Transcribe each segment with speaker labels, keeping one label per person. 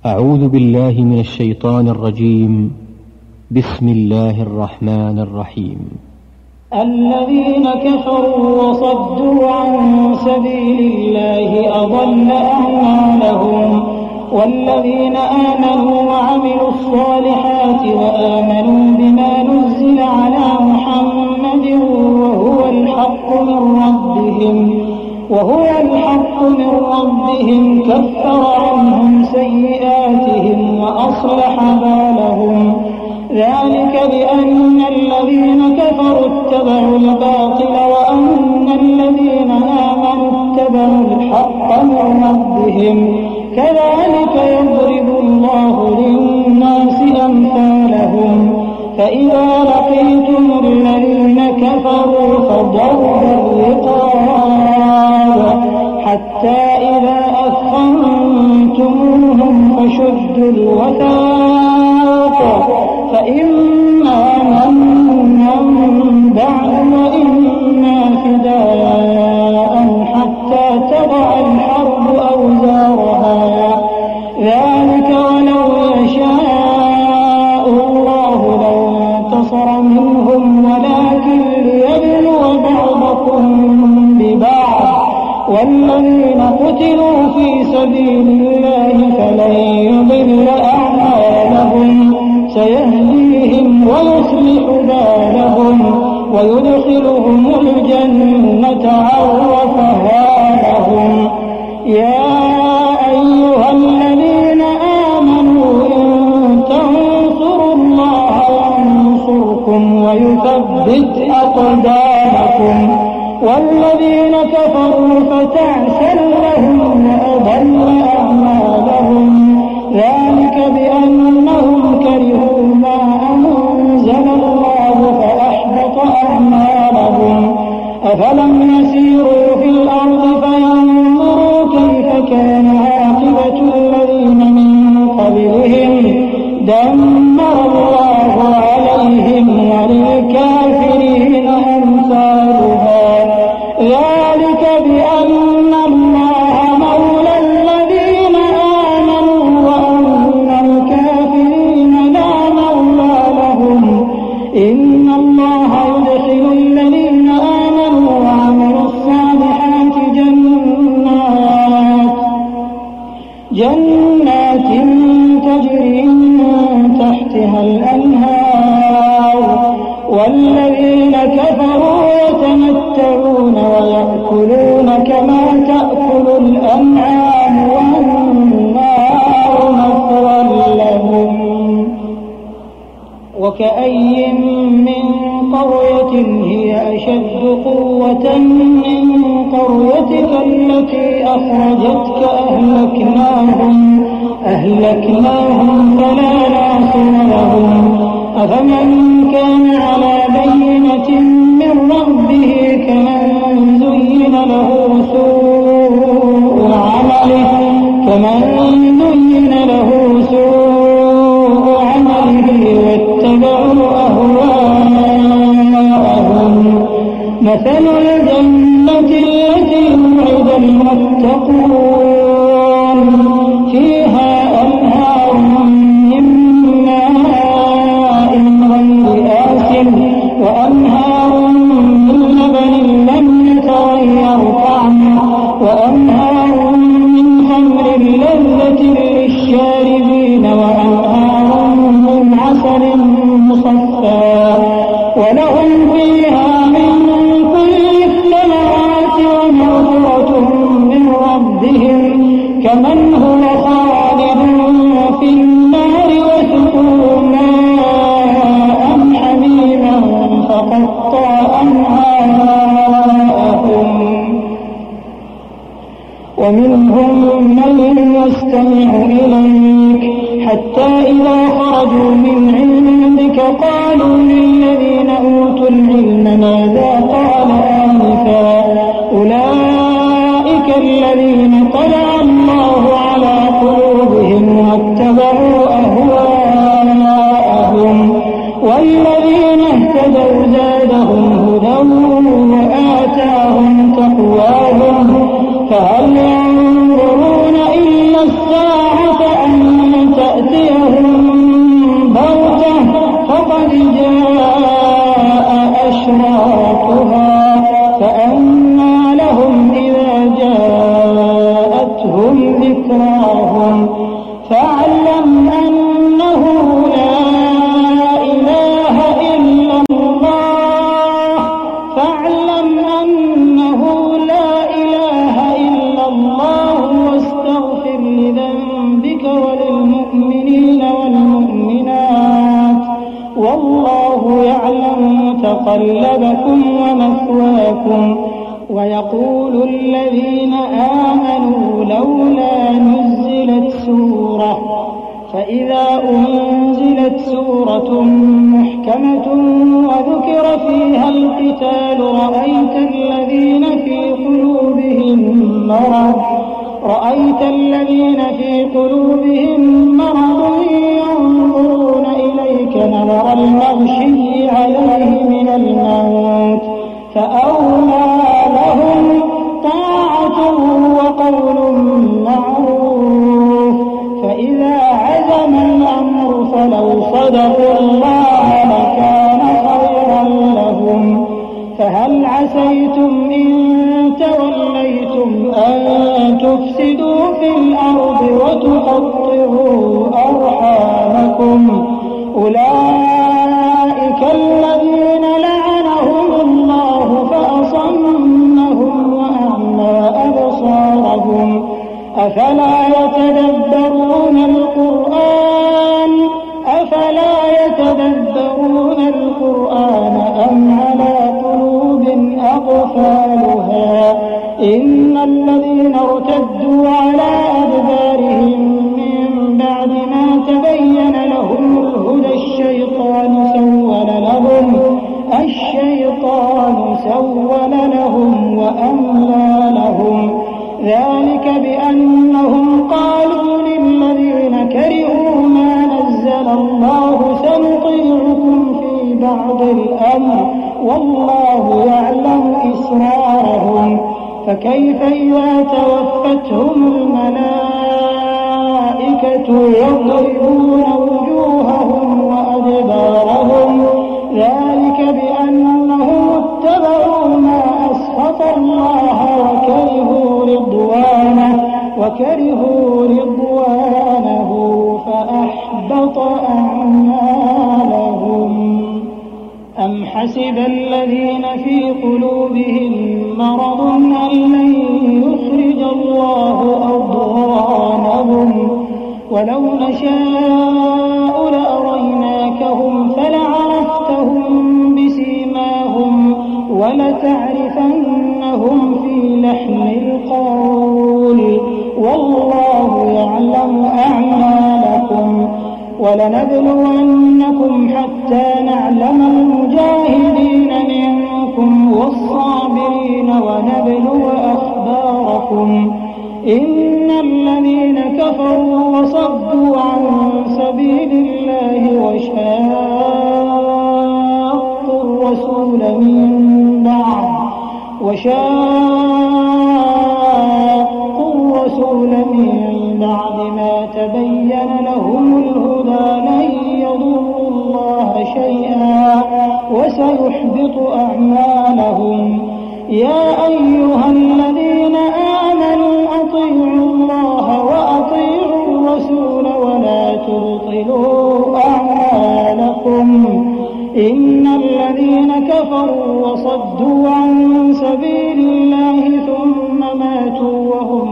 Speaker 1: أعوذ بالله من الشيطان الرجيم. بسم الله الرحمن الرحيم.
Speaker 2: الذين كفروا وصدوا عن سبيل الله أضل أعمالهم، والذين آمنوا وعملوا الصالحات وآمنوا بما نزل على محمد وهو الحق من ربهم كفر عنهم سيئاتهم وأصلح بالهم، ذلك بأن الذين كفروا اتبعوا الباطل وأن الذين آمنوا اتبعوا الحق من ربهم، كذلك يضرب الله للناس أمثالهم. فإذا لقيتم الذين كفروا فضرب الرقاب حتى إذا أثخنتموهم فشدوا الوثاق، فإما منا بعد وإما فداء حتى تضع الحرب أوزارها، ذلك ولو يشاء الله لانتصر منهم ولكن ليبلو بعضكم ببعض، والذين قتلوا في سبيل الله فلن يضل أعمالهم، سيهديهم ويصلح بالهم ويدخلهم الجنة عرفها لهم. يا أيها الذين آمنوا إن تنصروا الله ينصركم ويثبت أقدامكم، والذين كفروا فتعسا لهم وأضل أعمالهم، ذلك بأنهم كرهوا ما أنزل الله فأحبط أعمالهم. أفلم يسيروا في الأرض فينظروا كيف كان عاقبة الذين من قبلهم، دمر الله عليهم وللكافرين أمثالها، ذلك بأن الله مولى الذين آمنوا وأن الكافرين لا مولى لهم. إن الله يدخل الذين آمنوا وعملوا الصالحات جنات تجري من تحتها الأنهار، والذين كفروا يتمتعون ويأكلون كما تأكل الأنعام والنار مثوى لهم. وكأي من قرية هي أشد قوة من قريتك التي أخرجتك أهلكناهم فلا ناصر لهم. أفمن كان على بينة من ربه كمن زين له سوء عمله واتبعوا أهواءهم. مثل الجنة التي وعد المتقون فيها أنهار من ماء غير آسن وأنهار من لبن لم يتغير طعمه وأنهار من خمر لذة للشاربين وأنهار من عسل مصفى ولهم فيها من كل الثمرات ومغفرة من ربهم كمن هو خالد في النار وسقوا ماء حميما فقطع أمعاءهم. ومنهم من يستمع إليك حتى إذا خرجوا من عندك قالوا للذين أوتوا العلم ماذا قال آنفا، أولئك الذين طبع الله على قلوبهم واتبعوا أهواءهم، والذين اهتدوا زادهم هدى وآتاهم تقواهم، فهل ينظرون إلا الساعة أن وللمؤمنين والمؤمنات والله يعلم متقلبكم ومثواكم. ويقول الذين آمنوا لولا نزلت سورة، فإذا أنزلت سورة محكمة وذكر فيها القتال رأيت الذين في قلوبهم مرض ينظرون إليك نظر المغشي عليه من الموت، فأولى لهم طاعة وقول معروف. فإذا عزم الأمر فلو صدقوا الله لكان خيرا لهم. فهل عسيتم إن توليتم أن تفسدوا في الأرض وتقطعوا أرحامكم؟ أولئك الذين لعنهم الله فأصمهم وأعمى أبصارهم. أفلا يتدبرون القرآن أم على قلوب أقفالها؟ إن الذين ارتدوا على أدبارهم من بعد ما تبين لهم الهدى الشيطان سول لهم وأملى لهم. ذلك بأنهم قالوا للذين كرهوا ما نزل الله سنطيعكم في بعض الأمر والله يعلم إسرارهم. فكيف إذا توفتهم الملائكة يضربون وجوههم وأدبارهم؟ ذلك بأنهم اتبعوا ما أسخط الله وكرهوا رضوانه فأحبط أعمالهم. أم حسب الذين في قلوبهم مرض أن لن يخرج الله أضغانهم؟ ولو نشاء لأريناكهم فلعرفتهم بسيماهم ولتعرفنهم في لحن القول والله يعلم أعمالكم. ولنبلونكم حتى نعلم المجاهدين منكم والصابرين ونبلو أخباركم. إن الذين كفروا وصدوا عن سبيل الله وشاقوا الرسول من بعد ما تبين لهم الهدى لن يضروا الله شيئا وسيحبط أعمالهم. يا أيها الذين آمنوا أطيعوا الله وأطيعوا الرسول ولا تبطلوا أعمالكم. إن الذين كفروا وصدوا عن سبيل الله ثم ماتوا وهم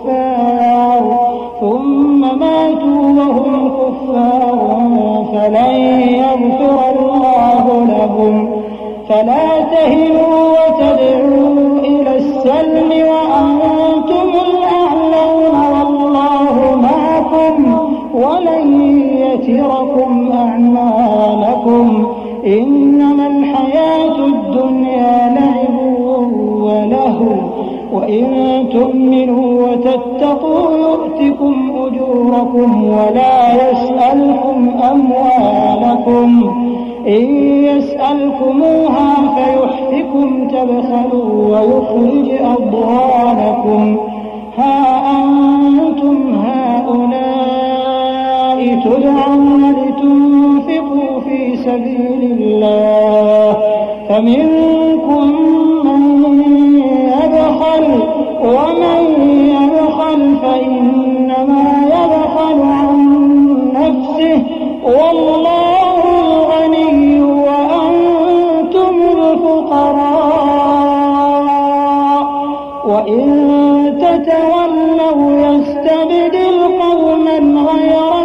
Speaker 2: كفار فلن يغفر الله لهم. فلا تهنوا وتدعوا إلى السلم وأنتم الأعلون والله معكم ولن يتركم أعمالكم. إنما الحياة الدنيا لعب ولهو وإن تؤمنوا وتتقوا يؤتكم أجوركم ولا يسألكم أموالكم. إن يسألكموها فيحفكم تبخلوا ويخرج أضغانكم. ها أنتم هؤلاء تدعون لتنفقوا في سبيل الله فمنكم من يبخل ومن يبخل فإنما يبخل عن نفسه والله الغني وأنتم الفقراء وإن تتولوا يستبدل قوما غير